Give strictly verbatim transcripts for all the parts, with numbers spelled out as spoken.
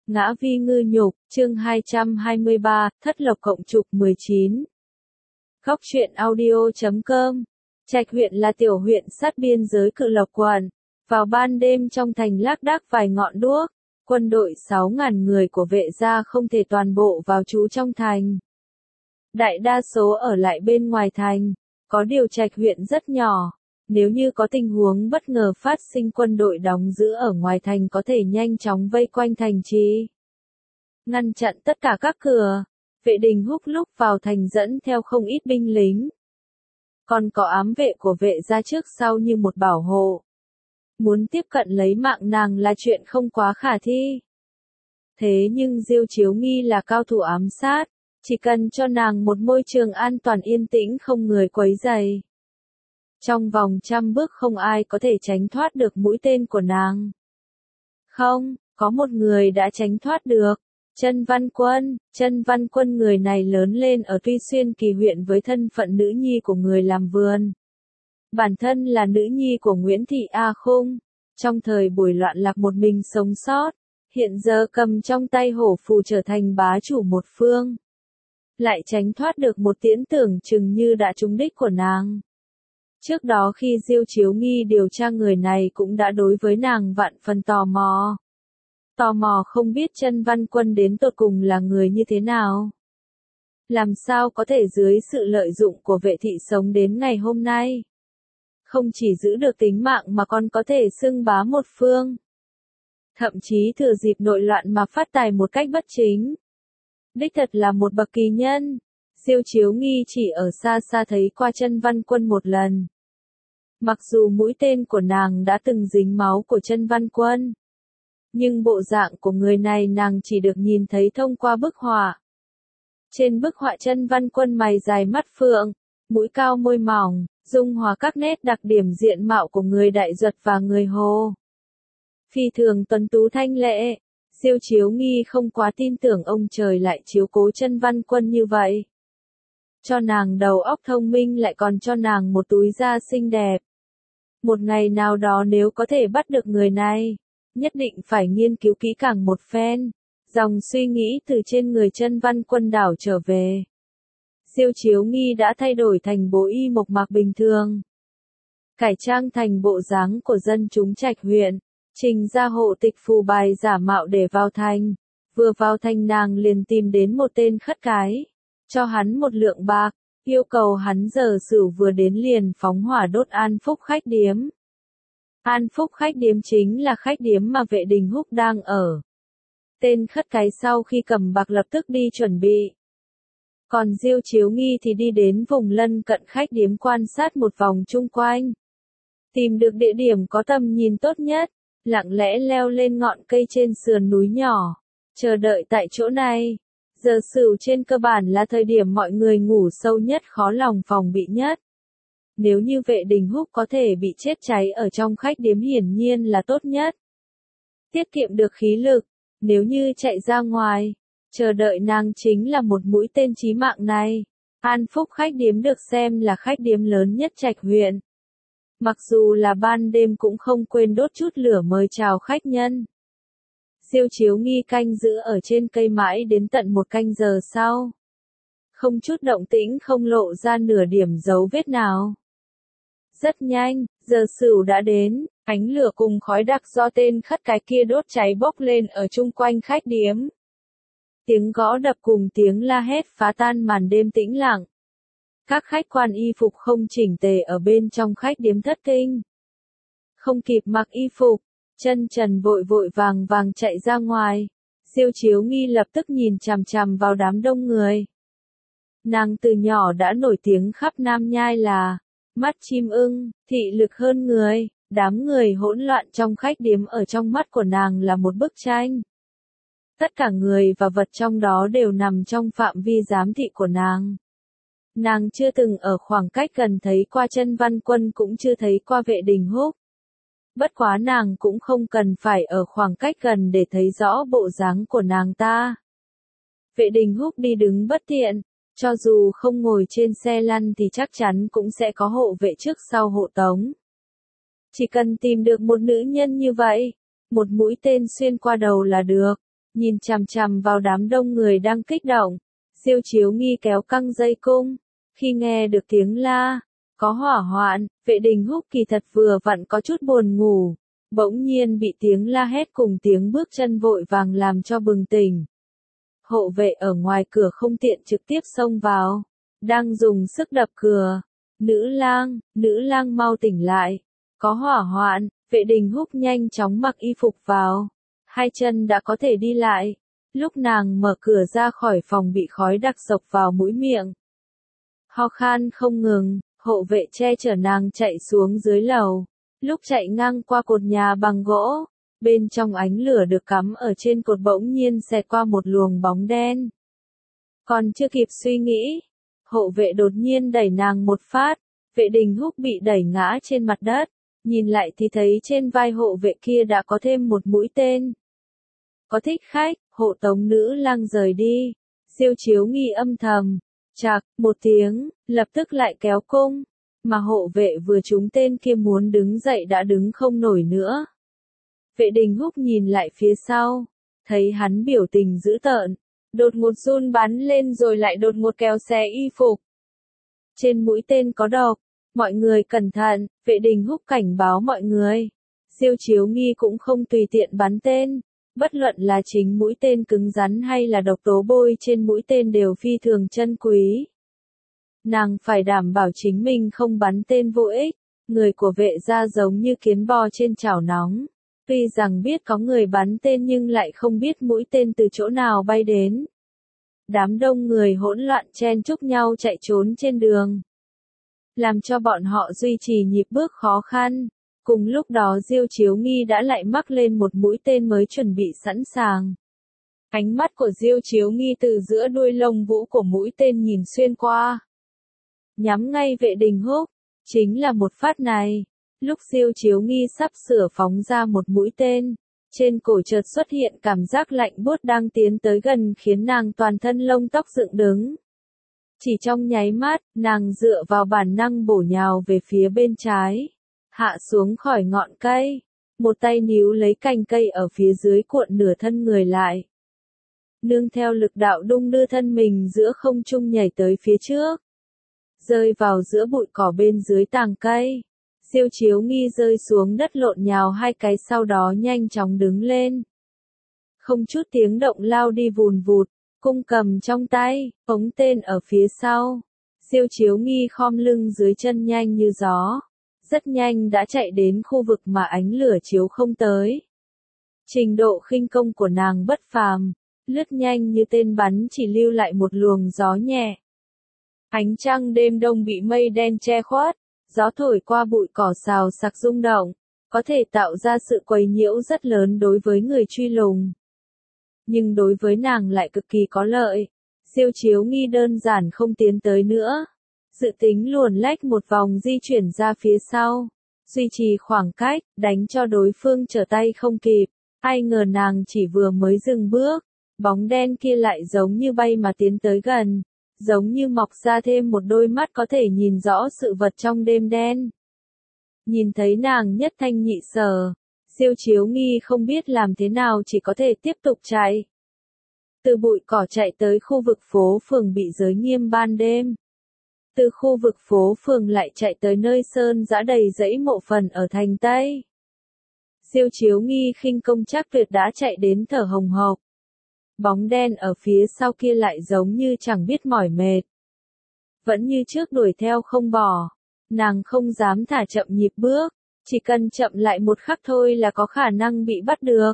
Ngã vi ngư nhục, chương hai trăm hai mươi ba, thất lộc cộng trục mười chín. Góc truyện audio chấm com. Trạch huyện là tiểu huyện sát biên giới Cự Lộc quận. Vào ban đêm trong thành lác đác vài ngọn đuốc, quân đội sáu ngàn người của vệ gia không thể toàn bộ vào trú trong thành. Đại đa số ở lại bên ngoài thành, có điều Trạch huyện rất nhỏ. Nếu như có tình huống bất ngờ phát sinh, quân đội đóng giữ ở ngoài thành có thể nhanh chóng vây quanh thành trì, ngăn chặn tất cả các cửa. Vệ Đình Húc lúc vào thành dẫn theo không ít binh lính, còn có ám vệ của vệ gia trước sau như một bảo hộ. Muốn tiếp cận lấy mạng nàng là chuyện không quá khả thi. Thế nhưng Diêu Chiếu Nghi là cao thủ ám sát, chỉ cần cho nàng một môi trường an toàn yên tĩnh không người quấy rầy, trong vòng trăm bước không ai có thể tránh thoát được mũi tên của nàng. Không, có một người đã tránh thoát được. Chân Văn Quân. Chân Văn Quân người này lớn lên ở Tuy Xuyên Kỳ huyện với thân phận nữ nhi của người làm vườn. Bản thân là nữ nhi của Nguyễn Thị A Khung. Trong thời buổi loạn lạc một mình sống sót, hiện giờ cầm trong tay hổ phù trở thành bá chủ một phương. Lại tránh thoát được một tiễn tưởng chừng như đã trúng đích của nàng. Trước đó khi Diêu Chiếu Nghi điều tra người này cũng đã đối với nàng vạn phần tò mò. Tò mò không biết Chân Văn Quân đến tột cùng là người như thế nào. Làm sao có thể dưới sự lợi dụng của vệ thị sống đến ngày hôm nay. Không chỉ giữ được tính mạng mà còn có thể xưng bá một phương. Thậm chí thừa dịp nội loạn mà phát tài một cách bất chính. Đích thật là một bậc kỳ nhân. Diêu Chiếu Nghi chỉ ở xa xa thấy qua Chân Văn Quân một lần. Mặc dù mũi tên của nàng đã từng dính máu của Chân Văn Quân, nhưng bộ dạng của người này nàng chỉ được nhìn thấy thông qua bức họa. Trên bức họa Chân Văn Quân mày dài mắt phượng, mũi cao môi mỏng, dung hòa các nét đặc điểm diện mạo của người Đại Duật và người Hồ. Phi thường tuấn tú thanh lệ. Diêu Chiếu Nghi không quá tin tưởng ông trời lại chiếu cố Chân Văn Quân như vậy. Cho nàng đầu óc thông minh lại còn cho nàng một túi da xinh đẹp. Một ngày nào đó nếu có thể bắt được người này, nhất định phải nghiên cứu kỹ càng một phen. Dòng suy nghĩ từ trên người Chân Văn Quân đảo trở về. Diêu Chiếu Nghi đã thay đổi thành bộ y mộc mạc bình thường, cải trang thành bộ dáng của dân chúng Trạch huyện, trình ra hộ tịch phù bài giả mạo để vào thành. Vừa vào thành nàng liền tìm đến một tên khất cái, cho hắn một lượng bạc, yêu cầu hắn giờ sửu vừa đến liền phóng hỏa đốt An Phúc khách điếm. An Phúc khách điếm chính là khách điếm mà Vệ Đình Húc đang ở. Tên khất cái sau khi cầm bạc lập tức đi chuẩn bị. Còn Diêu Chiếu Nghi thì đi đến vùng lân cận khách điếm quan sát một vòng chung quanh. Tìm được địa điểm có tầm nhìn tốt nhất, lặng lẽ leo lên ngọn cây trên sườn núi nhỏ, chờ đợi tại chỗ này. Giờ sửu trên cơ bản là thời điểm mọi người ngủ sâu nhất, khó lòng phòng bị nhất. Nếu như Vệ Đình Húc có thể bị chết cháy ở trong khách điếm hiển nhiên là tốt nhất. Tiết kiệm được khí lực, nếu như chạy ra ngoài, chờ đợi nàng chính là một mũi tên chí mạng này. An Phúc khách điếm được xem là khách điếm lớn nhất Trạch huyện. Mặc dù là ban đêm cũng không quên đốt chút lửa mời chào khách nhân. Diêu Chiếu Nghi canh giữ ở trên cây mãi đến tận một canh giờ sau. Không chút động tĩnh, không lộ ra nửa điểm dấu vết nào. Rất nhanh, giờ sửu đã đến, ánh lửa cùng khói đặc do tên khất cái kia đốt cháy bốc lên ở chung quanh khách điếm. Tiếng gõ đập cùng tiếng la hét phá tan màn đêm tĩnh lặng. Các khách quan y phục không chỉnh tề ở bên trong khách điếm thất kinh. Không kịp mặc y phục, chân trần vội vội vàng vàng chạy ra ngoài. Diêu Chiếu Nghi lập tức nhìn chằm chằm vào đám đông người. Nàng từ nhỏ đã nổi tiếng khắp Nam Nhai là mắt chim ưng, thị lực hơn người. Đám người hỗn loạn trong khách điếm ở trong mắt của nàng là một bức tranh. Tất cả người và vật trong đó đều nằm trong phạm vi giám thị của nàng. Nàng chưa từng ở khoảng cách gần thấy qua Chân Văn Quân, cũng chưa thấy qua Vệ Đình Húc. Bất quá nàng cũng không cần phải ở khoảng cách gần để thấy rõ bộ dáng của nàng ta. Vệ Đình Húc đi đứng bất tiện, cho dù không ngồi trên xe lăn thì chắc chắn cũng sẽ có hộ vệ trước sau hộ tống. Chỉ cần tìm được một nữ nhân như vậy, một mũi tên xuyên qua đầu là được. nhìn chằm chằm vào đám đông người đang kích động. Diêu Chiếu Nghi kéo căng dây cung, khi nghe được tiếng la, có hỏa hoạn, Vệ Đình Húc kỳ thật vừa vặn có chút buồn ngủ, bỗng nhiên bị tiếng la hét cùng tiếng bước chân vội vàng làm cho bừng tỉnh. Hộ vệ ở ngoài cửa không tiện trực tiếp xông vào, đang dùng sức đập cửa. Nữ lang, nữ lang mau tỉnh lại, có hỏa hoạn. Vệ Đình Húc nhanh chóng mặc y phục vào, hai chân đã có thể đi lại. Lúc nàng mở cửa ra khỏi phòng bị khói đặc sộc vào mũi miệng, ho khan không ngừng, hộ vệ che chở nàng chạy xuống dưới lầu. Lúc chạy ngang qua cột nhà bằng gỗ, bên trong ánh lửa được cắm ở trên cột bỗng nhiên xẹt qua một luồng bóng đen. Còn chưa kịp suy nghĩ, hộ vệ đột nhiên đẩy nàng một phát, Vệ Đình Húc bị đẩy ngã trên mặt đất, nhìn lại thì thấy trên vai hộ vệ kia đã có thêm một mũi tên. Có thích khách, hộ tống nữ lang rời đi. Diêu Chiếu Nghi âm thầm, chạc, một tiếng, lập tức lại kéo cung, mà hộ vệ vừa trúng tên kia muốn đứng dậy đã đứng không nổi nữa. Vệ Đình Húc nhìn lại phía sau, thấy hắn biểu tình dữ tợn, đột ngột run bắn lên rồi lại đột ngột kéo xé y phục. Trên mũi tên có độc, mọi người cẩn thận, Vệ Đình Húc cảnh báo mọi người. Diêu Chiếu Nghi cũng không tùy tiện bắn tên, bất luận là chính mũi tên cứng rắn hay là độc tố bôi trên mũi tên đều phi thường chân quý. Nàng phải đảm bảo chính mình không bắn tên vô ích, người của Vệ gia giống như kiến bò trên chảo nóng. Tuy rằng biết có người bắn tên nhưng lại không biết mũi tên từ chỗ nào bay đến. Đám đông người hỗn loạn chen chúc nhau chạy trốn trên đường, làm cho bọn họ duy trì nhịp bước khó khăn. Cùng lúc đó Diêu Chiếu Nghi đã lại mắc lên một mũi tên mới chuẩn bị sẵn sàng. Ánh mắt của Diêu Chiếu Nghi từ giữa đuôi lông vũ của mũi tên nhìn xuyên qua, nhắm ngay Vệ Đình Húc. Chính là một phát này, lúc Diêu Chiếu Nghi sắp sửa phóng ra một mũi tên, trên cổ chợt xuất hiện cảm giác lạnh buốt đang tiến tới gần khiến nàng toàn thân lông tóc dựng đứng. Chỉ trong nháy mắt, nàng dựa vào bản năng bổ nhào về phía bên trái, hạ xuống khỏi ngọn cây, một tay níu lấy cành cây ở phía dưới cuộn nửa thân người lại. Nương theo lực đạo đung đưa thân mình giữa không trung nhảy tới phía trước, rơi vào giữa bụi cỏ bên dưới tàng cây. Diêu Chiếu Nghi rơi xuống đất lộn nhào hai cái sau đó nhanh chóng đứng lên. Không chút tiếng động lao đi vùn vụt, cung cầm trong tay, ống tên ở phía sau. Diêu Chiếu Nghi khom lưng dưới chân nhanh như gió, rất nhanh đã chạy đến khu vực mà ánh lửa chiếu không tới. Trình độ khinh công của nàng bất phàm, lướt nhanh như tên bắn chỉ lưu lại một luồng gió nhẹ. Ánh trăng đêm đông bị mây đen che khuất, gió thổi qua bụi cỏ xào xạc rung động, có thể tạo ra sự quấy nhiễu rất lớn đối với người truy lùng. Nhưng đối với nàng lại cực kỳ có lợi. Diêu Chiếu Nghi đơn giản không tiến tới nữa, dự tính luồn lách một vòng di chuyển ra phía sau, duy trì khoảng cách, đánh cho đối phương trở tay không kịp. Ai ngờ nàng chỉ vừa mới dừng bước, bóng đen kia lại giống như bay mà tiến tới gần, giống như mọc ra thêm một đôi mắt có thể nhìn rõ sự vật trong đêm đen. Nhìn thấy nàng nhất thanh nhị sở, Diêu Chiếu Nghi không biết làm thế nào chỉ có thể tiếp tục chạy. Từ bụi cỏ chạy tới khu vực phố phường bị giới nghiêm ban đêm. Từ khu vực phố phường lại chạy tới nơi sơn dã đầy dãy mộ phần ở thành Tây. Diêu Chiếu Nghi khinh công chắc tuyệt đã chạy đến thở hồng hộc. Bóng đen ở phía sau kia lại giống như chẳng biết mỏi mệt. Vẫn như trước đuổi theo không bỏ. Nàng không dám thả chậm nhịp bước, chỉ cần chậm lại một khắc thôi là có khả năng bị bắt được.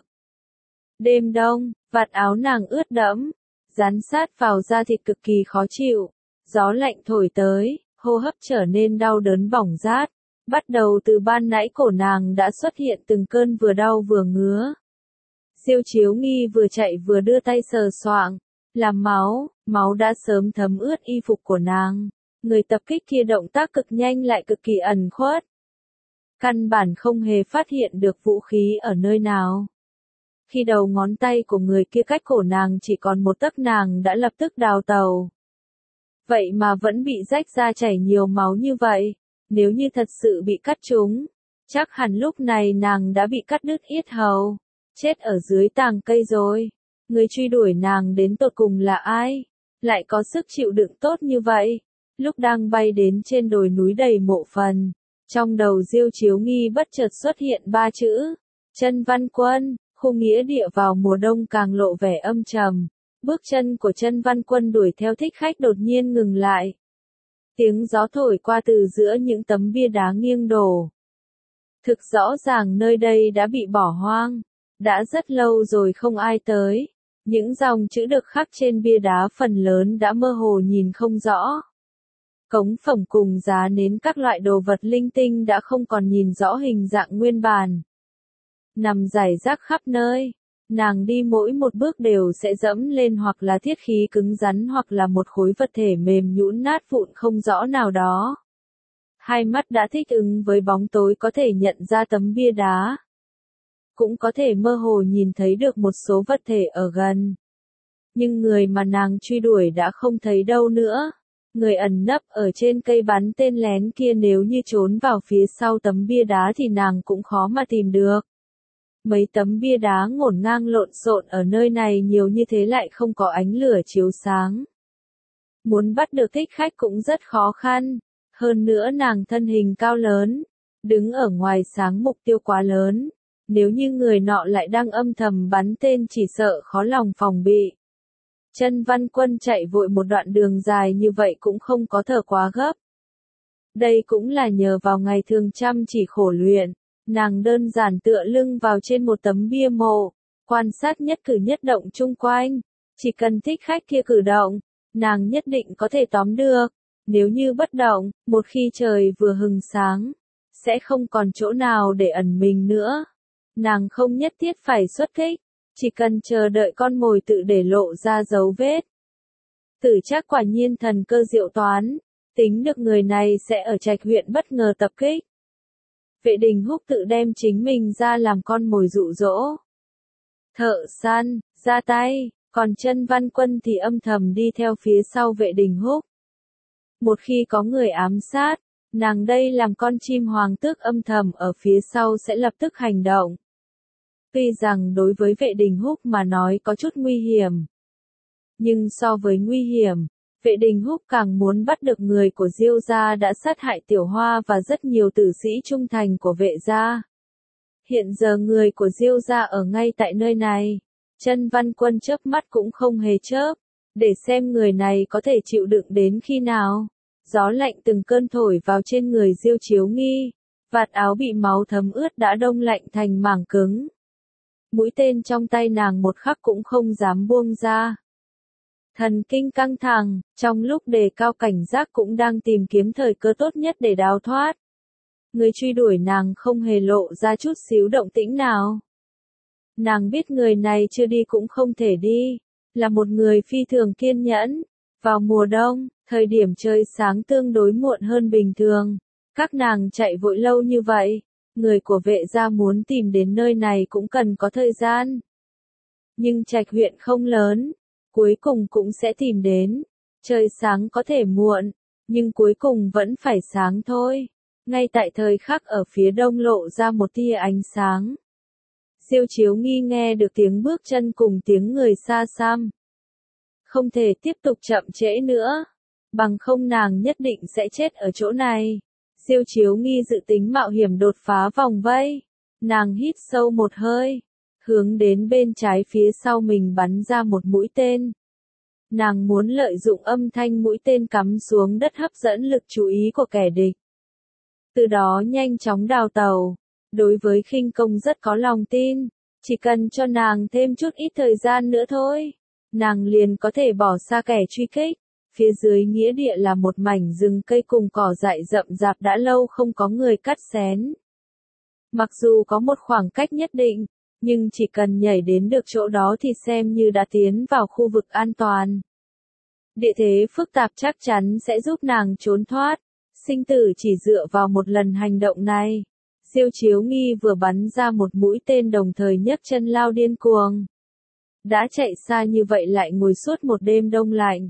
Đêm đông, vạt áo nàng ướt đẫm, dán sát vào da thịt cực kỳ khó chịu. Gió lạnh thổi tới, hô hấp trở nên đau đớn bỏng rát. Bắt đầu từ ban nãy cổ nàng đã xuất hiện từng cơn vừa đau vừa ngứa. Diêu Chiếu Nghi vừa chạy vừa đưa tay sờ soạng, làm máu, máu đã sớm thấm ướt y phục của nàng. Người tập kích kia động tác cực nhanh lại cực kỳ ẩn khuất. Căn bản không hề phát hiện được vũ khí ở nơi nào. Khi đầu ngón tay của người kia cách cổ nàng chỉ còn một tấc nàng đã lập tức đào tàu. Vậy mà vẫn bị rách ra chảy nhiều máu như vậy. Nếu như thật sự bị cắt trúng, chắc hẳn lúc này nàng đã bị cắt đứt yết hầu, chết ở dưới tàng cây rồi. Người truy đuổi nàng đến tột cùng là ai? Lại có sức chịu đựng tốt như vậy? Lúc đang bay đến trên đồi núi đầy mộ phần, trong đầu Diêu Chiếu Nghi bất chợt xuất hiện ba chữ, Chân Văn Quân. Khu nghĩa địa vào mùa đông càng lộ vẻ âm trầm. Bước chân của Chân Văn Quân đuổi theo thích khách đột nhiên ngừng lại. Tiếng gió thổi qua từ giữa những tấm bia đá nghiêng đổ. Thực rõ ràng nơi đây đã bị bỏ hoang. Đã rất lâu rồi không ai tới. Những dòng chữ được khắc trên bia đá phần lớn đã mơ hồ nhìn không rõ. Cống phẩm cùng giá nến các loại đồ vật linh tinh đã không còn nhìn rõ hình dạng nguyên bản. Nằm rải rác khắp nơi. Nàng đi mỗi một bước đều sẽ dẫm lên hoặc là thiết khí cứng rắn hoặc là một khối vật thể mềm nhũn nát vụn không rõ nào đó. Hai mắt đã thích ứng với bóng tối có thể nhận ra tấm bia đá. Cũng có thể mơ hồ nhìn thấy được một số vật thể ở gần. Nhưng người mà nàng truy đuổi đã không thấy đâu nữa. Người ẩn nấp ở trên cây bắn tên lén kia nếu như trốn vào phía sau tấm bia đá thì nàng cũng khó mà tìm được. Mấy tấm bia đá ngổn ngang lộn xộn ở nơi này nhiều như thế lại không có ánh lửa chiếu sáng. Muốn bắt được thích khách cũng rất khó khăn. Hơn nữa nàng thân hình cao lớn, đứng ở ngoài sáng mục tiêu quá lớn. Nếu như người nọ lại đang âm thầm bắn tên chỉ sợ khó lòng phòng bị. Chân Văn Quân chạy vội một đoạn đường dài như vậy cũng không có thở quá gấp. Đây cũng là nhờ vào ngày thường chăm chỉ khổ luyện. Nàng đơn giản tựa lưng vào trên một tấm bia mộ, quan sát nhất cử nhất động chung quanh. Chỉ cần thích khách kia cử động, nàng nhất định có thể tóm được. Nếu như bất động, một khi trời vừa hừng sáng, sẽ không còn chỗ nào để ẩn mình nữa. Nàng không nhất thiết phải xuất kích, chỉ cần chờ đợi con mồi tự để lộ ra dấu vết. Tử Trác quả nhiên thần cơ diệu toán, tính được người này sẽ ở Trạch huyện bất ngờ tập kích. Vệ Đình Húc tự đem chính mình ra làm con mồi dụ dỗ. Thợ săn, ra tay, còn Chân Văn Quân thì âm thầm đi theo phía sau Vệ Đình Húc. Một khi có người ám sát, nàng đây làm con chim hoàng tước âm thầm ở phía sau sẽ lập tức hành động. Tuy rằng đối với Vệ Đình Húc mà nói có chút nguy hiểm. Nhưng so với nguy hiểm, Vệ Đình Húc càng muốn bắt được người của Diêu gia đã sát hại Tiểu Hoa và rất nhiều tử sĩ trung thành của Vệ gia. Hiện giờ người của Diêu gia ở ngay tại nơi này. Chân Văn Quân chớp mắt cũng không hề chớp, để xem người này có thể chịu đựng đến khi nào. Gió lạnh từng cơn thổi vào trên người Diêu Chiếu Nghi, vạt áo bị máu thấm ướt đã đông lạnh thành mảng cứng. Mũi tên trong tay nàng một khắc cũng không dám buông ra. Thần kinh căng thẳng, trong lúc đề cao cảnh giác cũng đang tìm kiếm thời cơ tốt nhất để đào thoát. Người truy đuổi nàng không hề lộ ra chút xíu động tĩnh nào. Nàng biết người này chưa đi cũng không thể đi, là một người phi thường kiên nhẫn. Vào mùa đông, thời điểm trời sáng tương đối muộn hơn bình thường, các nàng chạy vội lâu như vậy, người của Vệ gia muốn tìm đến nơi này cũng cần có thời gian. Nhưng Trạch huyện không lớn, cuối cùng cũng sẽ tìm đến. Trời sáng có thể muộn, nhưng cuối cùng vẫn phải sáng thôi. Ngay tại thời khắc ở phía đông lộ ra một tia ánh sáng. Diêu Chiếu Nghi nghe được tiếng bước chân cùng tiếng người xa xăm. Không thể tiếp tục chậm trễ nữa, bằng không nàng nhất định sẽ chết ở chỗ này. Diêu Chiếu Nghi dự tính mạo hiểm đột phá vòng vây. Nàng hít sâu một hơi, hướng đến bên trái phía sau mình bắn ra một mũi tên. Nàng muốn lợi dụng âm thanh mũi tên cắm xuống đất hấp dẫn lực chú ý của kẻ địch. Từ đó nhanh chóng đào tàu. Đối với khinh công rất có lòng tin, chỉ cần cho nàng thêm chút ít thời gian nữa thôi, nàng liền có thể bỏ xa kẻ truy kích. Phía dưới nghĩa địa là một mảnh rừng cây cùng cỏ dại rậm rạp đã lâu không có người cắt xén. Mặc dù có một khoảng cách nhất định, nhưng chỉ cần nhảy đến được chỗ đó thì xem như đã tiến vào khu vực an toàn. Địa thế phức tạp chắc chắn sẽ giúp nàng trốn thoát, sinh tử chỉ dựa vào một lần hành động này. Diêu Chiếu Nghi vừa bắn ra một mũi tên đồng thời nhấc chân lao điên cuồng. Đã chạy xa như vậy lại ngồi suốt một đêm đông lạnh.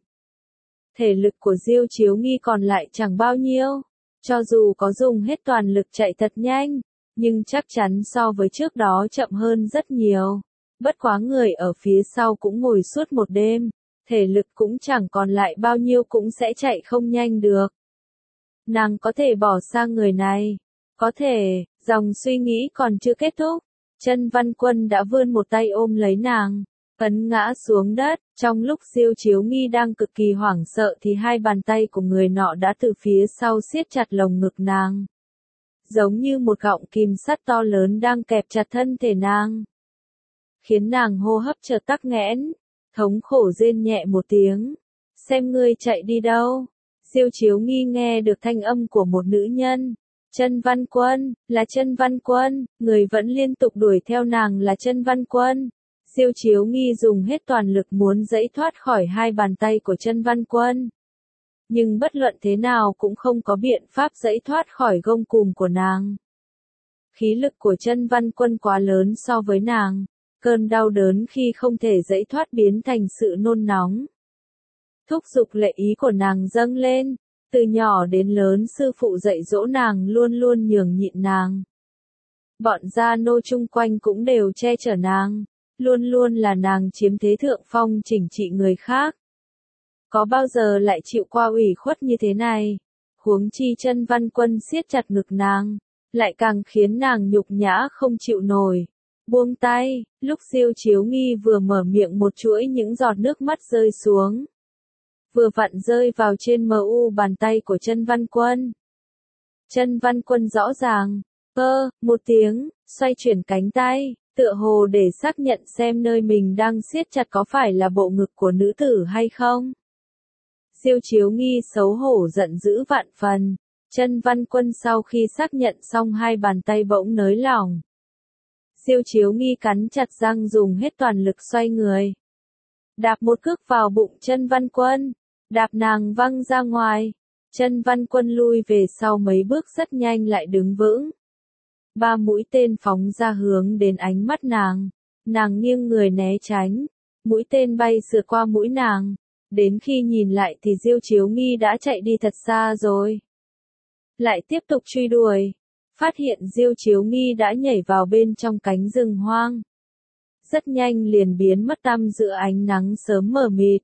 Thể lực của Diêu Chiếu Nghi còn lại chẳng bao nhiêu, cho dù có dùng hết toàn lực chạy thật nhanh, nhưng chắc chắn so với trước đó chậm hơn rất nhiều. Bất quá người ở phía sau cũng ngồi suốt một đêm, thể lực cũng chẳng còn lại bao nhiêu cũng sẽ chạy không nhanh được. Nàng có thể bỏ xa người này. Có thể, dòng suy nghĩ còn chưa kết thúc. Chân Văn Quân đã vươn một tay ôm lấy nàng, ấn ngã xuống đất. Trong lúc Diêu Chiếu Nghi đang cực kỳ hoảng sợ thì hai bàn tay của người nọ đã từ phía sau siết chặt lồng ngực nàng. Giống như một gọng kìm sắt to lớn đang kẹp chặt thân thể nàng. Khiến nàng hô hấp chợt tắc nghẽn, thống khổ rên nhẹ một tiếng. Xem ngươi chạy đi đâu. Diêu Chiếu Nghi nghe được thanh âm của một nữ nhân. Chân Văn Quân, là Chân Văn Quân, người vẫn liên tục đuổi theo nàng là Chân Văn Quân. Diêu Chiếu Nghi dùng hết toàn lực muốn giãy thoát khỏi hai bàn tay của Chân Văn Quân. Nhưng bất luận thế nào cũng không có biện pháp giãy thoát khỏi gông cùm của nàng. Khí lực của Chân Văn Quân quá lớn so với nàng, cơn đau đớn khi không thể giãy thoát biến thành sự nôn nóng. Thúc giục lệ ý của nàng dâng lên. Từ nhỏ đến lớn sư phụ dạy dỗ nàng luôn luôn nhường nhịn nàng. Bọn gia nô chung quanh cũng đều che chở nàng, luôn luôn là nàng chiếm thế thượng phong chỉnh trị người khác. Có bao giờ lại chịu qua ủy khuất như thế này, huống chi Chân Văn Quân siết chặt ngực nàng, lại càng khiến nàng nhục nhã không chịu nổi. Buông tay, lúc Diêu Chiếu Nghi vừa mở miệng một chuỗi những giọt nước mắt rơi xuống. Vừa vặn rơi vào trên mờ u bàn tay của Chân Văn Quân. Chân Văn Quân rõ ràng, ơ, một tiếng, xoay chuyển cánh tay, tựa hồ để xác nhận xem nơi mình đang siết chặt có phải là bộ ngực của nữ tử hay không. Diêu Chiếu Nghi xấu hổ giận dữ vạn phần. Chân Văn Quân sau khi xác nhận xong hai bàn tay bỗng nới lỏng. Diêu Chiếu Nghi cắn chặt răng dùng hết toàn lực xoay người. Đạp một cước vào bụng Chân Văn Quân. Đạp nàng văng ra ngoài. Chân Văn Quân lui về sau mấy bước rất nhanh lại đứng vững. Ba mũi tên phóng ra hướng đến ánh mắt nàng. Nàng nghiêng người né tránh. Mũi tên bay sượt qua mũi nàng. Đến khi nhìn lại thì Diêu Chiếu Nghi đã chạy đi thật xa rồi. Lại tiếp tục truy đuổi. Phát hiện Diêu Chiếu Nghi đã nhảy vào bên trong cánh rừng hoang. Rất nhanh liền biến mất tăm giữa ánh nắng sớm mờ mịt.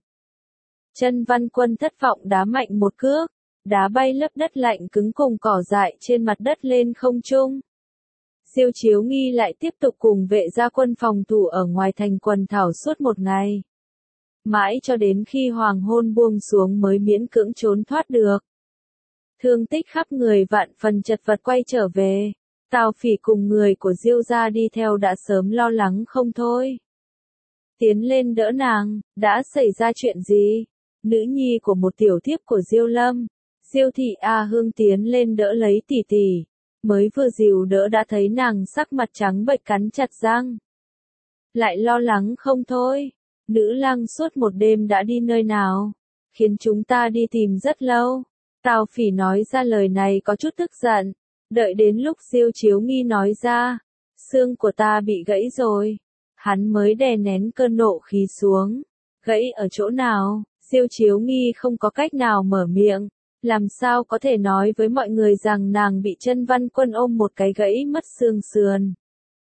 Chân Văn Quân thất vọng đá mạnh một cước, đá bay lớp đất lạnh cứng cùng cỏ dại trên mặt đất lên không trung. Diêu Chiếu Nghi lại tiếp tục cùng vệ gia quân phòng thủ ở ngoài thành Quần Thảo suốt một ngày. Mãi cho đến khi hoàng hôn buông xuống mới miễn cưỡng trốn thoát được. Thương tích khắp người vạn phần chật vật quay trở về. Tào Phỉ cùng người của Diêu gia đi theo đã sớm lo lắng không thôi. Tiến lên đỡ nàng, đã xảy ra chuyện gì? Nữ nhi của một tiểu thiếp của Diêu Lâm, Diêu thị A Hương tiến lên đỡ lấy tỷ tỷ. Mới vừa dìu đỡ đã thấy nàng sắc mặt trắng bệch cắn chặt răng. Lại lo lắng không thôi. Nữ lang suốt một đêm đã đi nơi nào? Khiến chúng ta đi tìm rất lâu. Tào Phỉ nói ra lời này có chút tức giận. Đợi đến lúc Diêu Chiếu Nghi nói ra, xương của ta bị gãy rồi. Hắn mới đè nén cơn nộ khí xuống. Gãy ở chỗ nào? Diêu Chiếu Nghi không có cách nào mở miệng. Làm sao có thể nói với mọi người rằng nàng bị Chân Văn Quân ôm một cái gãy mất xương sườn.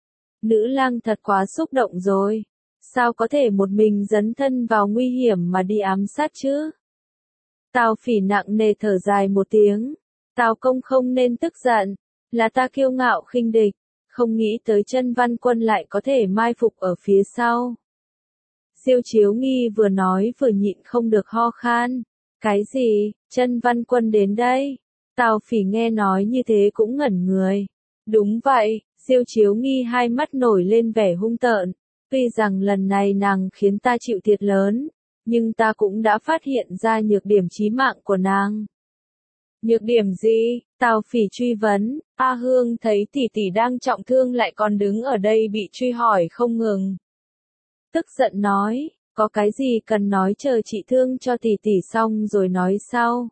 Nữ lang thật quá xúc động rồi. Sao có thể một mình dấn thân vào nguy hiểm mà đi ám sát chứ? Tào Phỉ nặng nề thở dài một tiếng. Tào công không nên tức giận. Là ta kiêu ngạo khinh địch. Không nghĩ tới Chân Văn Quân lại có thể mai phục ở phía sau. Diêu Chiếu Nghi vừa nói vừa nhịn không được ho khan. Cái gì? Chân Văn Quân đến đây? Tào Phỉ nghe nói như thế cũng ngẩn người. Đúng vậy, Diêu Chiếu Nghi hai mắt nổi lên vẻ hung tợn. Tuy rằng lần này nàng khiến ta chịu thiệt lớn, nhưng ta cũng đã phát hiện ra nhược điểm chí mạng của nàng. Nhược điểm gì? Tào Phỉ truy vấn. A Hương thấy tỷ tỷ đang trọng thương lại còn đứng ở đây bị truy hỏi không ngừng. Tức giận nói, có cái gì cần nói chờ chị thương cho tỷ tỷ xong rồi nói sau.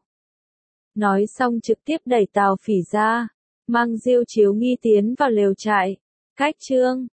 Nói xong trực tiếp đẩy Tào Phỉ ra, mang Diêu Chiếu Nghi tiến vào lều trại. Cách chương